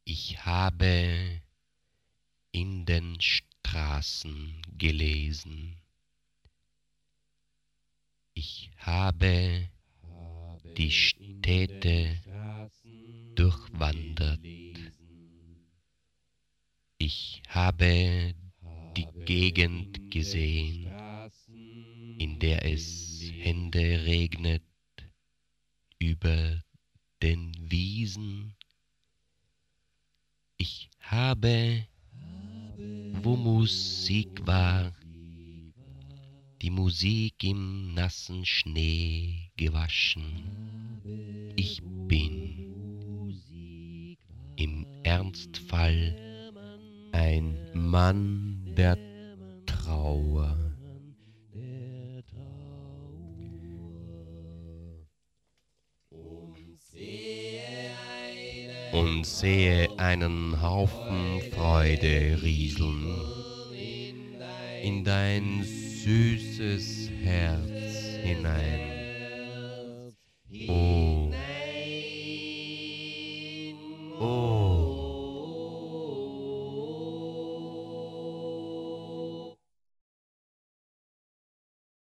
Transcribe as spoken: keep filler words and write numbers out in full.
Ich habe in den Straßen gelesen. Ich habe die Städte durchwandert. Ich habe die Gegend gesehen, in der es Hände regnet über den Wiesen. Ich habe, wo Musik war, die Musik im nassen Schnee gewaschen. Ich bin im Ernstfall ein Mann der Trauer. Und sehe einen Haufen Freude rieseln in dein süßes Herz hinein.